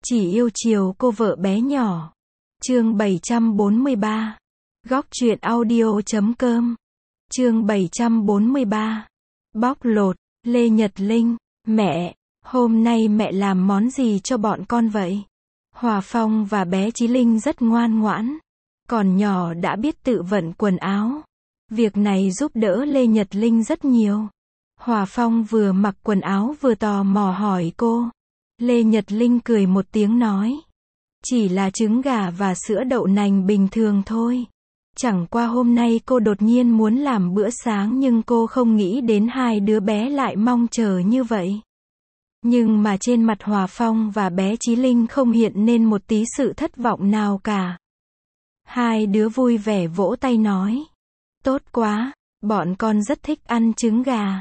Chỉ yêu chiều cô vợ bé nhỏ. Chương 743. Góc truyện audio.com. Chương 743. Bóc lột. Lê Nhật Linh. Mẹ, hôm nay mẹ làm món gì cho bọn con vậy? Hòa Phong và bé Chí Linh rất ngoan ngoãn. Còn nhỏ đã biết tự vận quần áo. Việc này giúp đỡ Lê Nhật Linh rất nhiều. Hòa Phong vừa mặc quần áo vừa tò mò hỏi cô. Lê Nhật Linh cười một tiếng nói. Chỉ là trứng gà và sữa đậu nành bình thường thôi. Chẳng qua hôm nay cô đột nhiên muốn làm bữa sáng nhưng cô không nghĩ đến hai đứa bé lại mong chờ như vậy. Nhưng mà trên mặt Hòa Phong và bé Chí Linh không hiện nên một tí sự thất vọng nào cả. Hai đứa vui vẻ vỗ tay nói. Tốt quá, bọn con rất thích ăn trứng gà.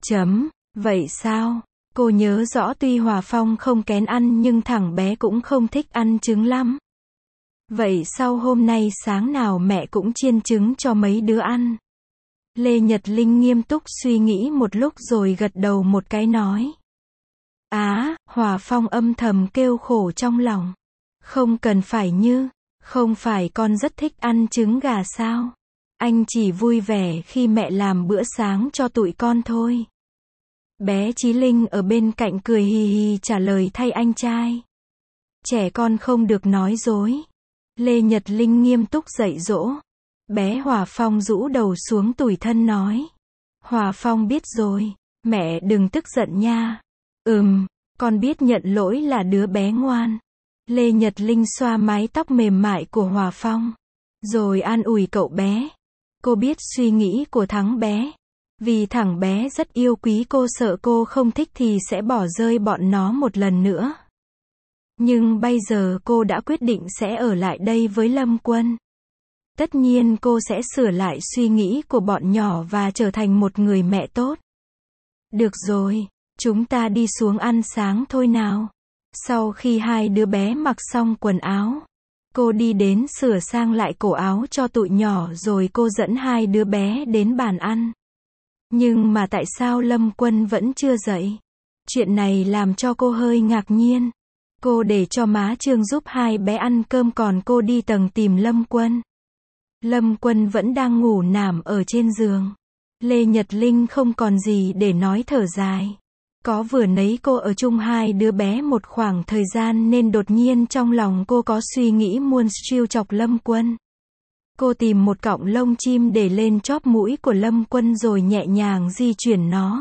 Vậy sao? Cô nhớ rõ tuy Hòa Phong không kén ăn nhưng thằng bé cũng không thích ăn trứng lắm. Vậy sau hôm nay sáng nào mẹ cũng chiên trứng cho mấy đứa ăn. Lê Nhật Linh nghiêm túc suy nghĩ một lúc rồi gật đầu một cái nói. Hòa Phong âm thầm kêu khổ trong lòng. Không cần phải không phải con rất thích ăn trứng gà sao? Anh chỉ vui vẻ khi mẹ làm bữa sáng cho tụi con thôi. Bé Chí Linh ở bên cạnh cười hì hì trả lời thay anh trai. Trẻ con không được nói dối. Lê Nhật Linh nghiêm túc dạy dỗ. Bé Hòa Phong rũ đầu xuống tủi thân nói. Hòa Phong biết rồi, mẹ đừng tức giận nha. Con biết nhận lỗi là đứa bé ngoan. Lê Nhật Linh xoa mái tóc mềm mại của Hòa Phong. Rồi an ủi cậu bé. Cô biết suy nghĩ của thằng bé. Vì thằng bé rất yêu quý cô, sợ cô không thích thì sẽ bỏ rơi bọn nó một lần nữa. Nhưng bây giờ cô đã quyết định sẽ ở lại đây với Lâm Quân. Tất nhiên cô sẽ sửa lại suy nghĩ của bọn nhỏ và trở thành một người mẹ tốt. Được rồi, chúng ta đi xuống ăn sáng thôi nào. Sau khi hai đứa bé mặc xong quần áo, cô đi đến sửa sang lại cổ áo cho tụi nhỏ rồi cô dẫn hai đứa bé đến bàn ăn. Nhưng mà tại sao Lâm Quân vẫn chưa dậy? Chuyện này làm cho cô hơi ngạc nhiên. Cô để cho má Trương giúp hai bé ăn cơm còn cô đi tầng tìm Lâm Quân. Lâm Quân vẫn đang ngủ nằm ở trên giường. Lê Nhật Linh không còn gì để nói thở dài. Có vừa nấy cô ở chung hai đứa bé một khoảng thời gian nên đột nhiên trong lòng cô có suy nghĩ muốn trêu chọc Lâm Quân. Cô tìm một cọng lông chim để lên chóp mũi của Lâm Quân rồi nhẹ nhàng di chuyển nó.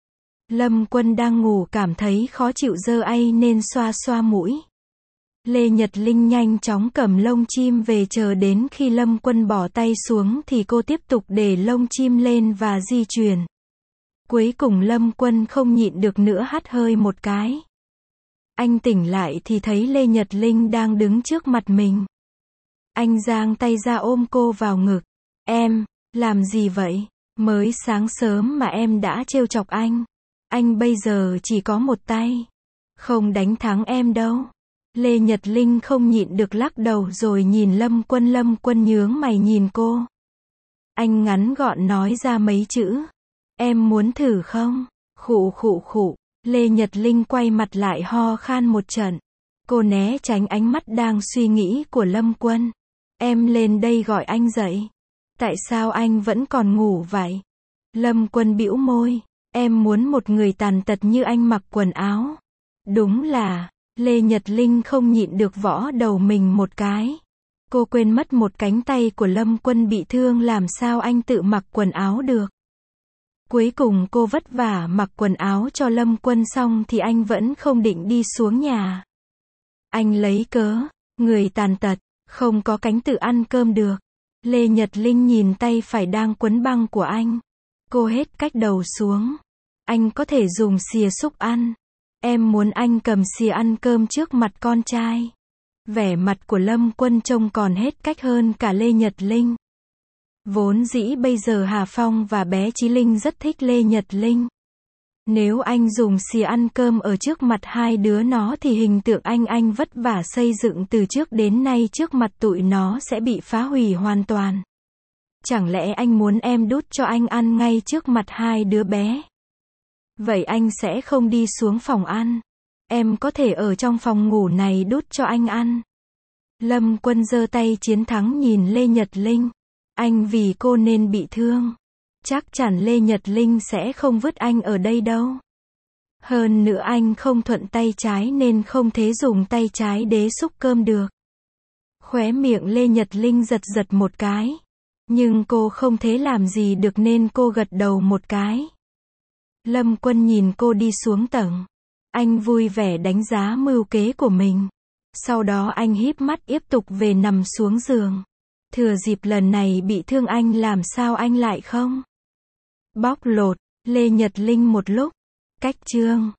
Lâm Quân đang ngủ cảm thấy khó chịu giơ tay nên xoa xoa mũi. Lê Nhật Linh nhanh chóng cầm lông chim về, chờ đến khi Lâm Quân bỏ tay xuống thì cô tiếp tục để lông chim lên và di chuyển. Cuối cùng Lâm Quân không nhịn được nữa hắt hơi một cái. Anh tỉnh lại thì thấy Lê Nhật Linh đang đứng trước mặt mình. Anh giang tay ra ôm cô vào ngực. Em, làm gì vậy? Mới sáng sớm mà em đã trêu chọc anh. Anh bây giờ chỉ có một tay. Không đánh thắng em đâu. Lê Nhật Linh không nhịn được lắc đầu rồi nhìn Lâm Quân nhướng mày nhìn cô. Anh ngắn gọn nói ra mấy chữ. Em muốn thử không? Khụ khụ khụ. Lê Nhật Linh quay mặt lại ho khan một trận. Cô né tránh ánh mắt đang suy nghĩ của Lâm Quân. Em lên đây gọi anh dậy. Tại sao anh vẫn còn ngủ vậy? Lâm Quân bĩu môi. Em muốn một người tàn tật như anh mặc quần áo. Đúng là, Lê Nhật Linh không nhịn được võ đầu mình một cái. Cô quên mất một cánh tay của Lâm Quân bị thương, làm sao anh tự mặc quần áo được. Cuối cùng cô vất vả mặc quần áo cho Lâm Quân xong thì anh vẫn không định đi xuống nhà. Anh lấy cớ, người tàn tật, không có cánh tự ăn cơm được. Lê Nhật Linh nhìn tay phải đang quấn băng của anh. Cô hết cách đầu xuống. Anh có thể dùng xìa xúc ăn. Em muốn anh cầm xìa ăn cơm trước mặt con trai. Vẻ mặt của Lâm Quân trông còn hết cách hơn cả Lê Nhật Linh. Vốn dĩ bây giờ Hà Phong và bé Chí Linh rất thích Lê Nhật Linh. Nếu anh dùng xìa ăn cơm ở trước mặt hai đứa nó thì hình tượng anh vất vả xây dựng từ trước đến nay trước mặt tụi nó sẽ bị phá hủy hoàn toàn. Chẳng lẽ anh muốn em đút cho anh ăn ngay trước mặt hai đứa bé? Vậy anh sẽ không đi xuống phòng ăn. em có thể ở trong phòng ngủ này đút cho anh ăn. Lâm Quân giơ tay chiến thắng nhìn Lê Nhật Linh. Anh vì cô nên bị thương. Chắc chắn Lê Nhật Linh sẽ không vứt anh ở đây đâu. Hơn nữa anh không thuận tay trái nên không thể dùng tay trái đế xúc cơm được. Khóe miệng Lê Nhật Linh giật giật một cái. Nhưng cô không thể làm gì được nên cô gật đầu một cái. Lâm Quân nhìn cô đi xuống tầng. Anh vui vẻ đánh giá mưu kế của mình. Sau đó anh híp mắt tiếp tục về nằm xuống giường. Thừa dịp lần này bị thương anh làm sao anh lại không? Bóc lột, Lê Nhật Linh một lúc. Cách chương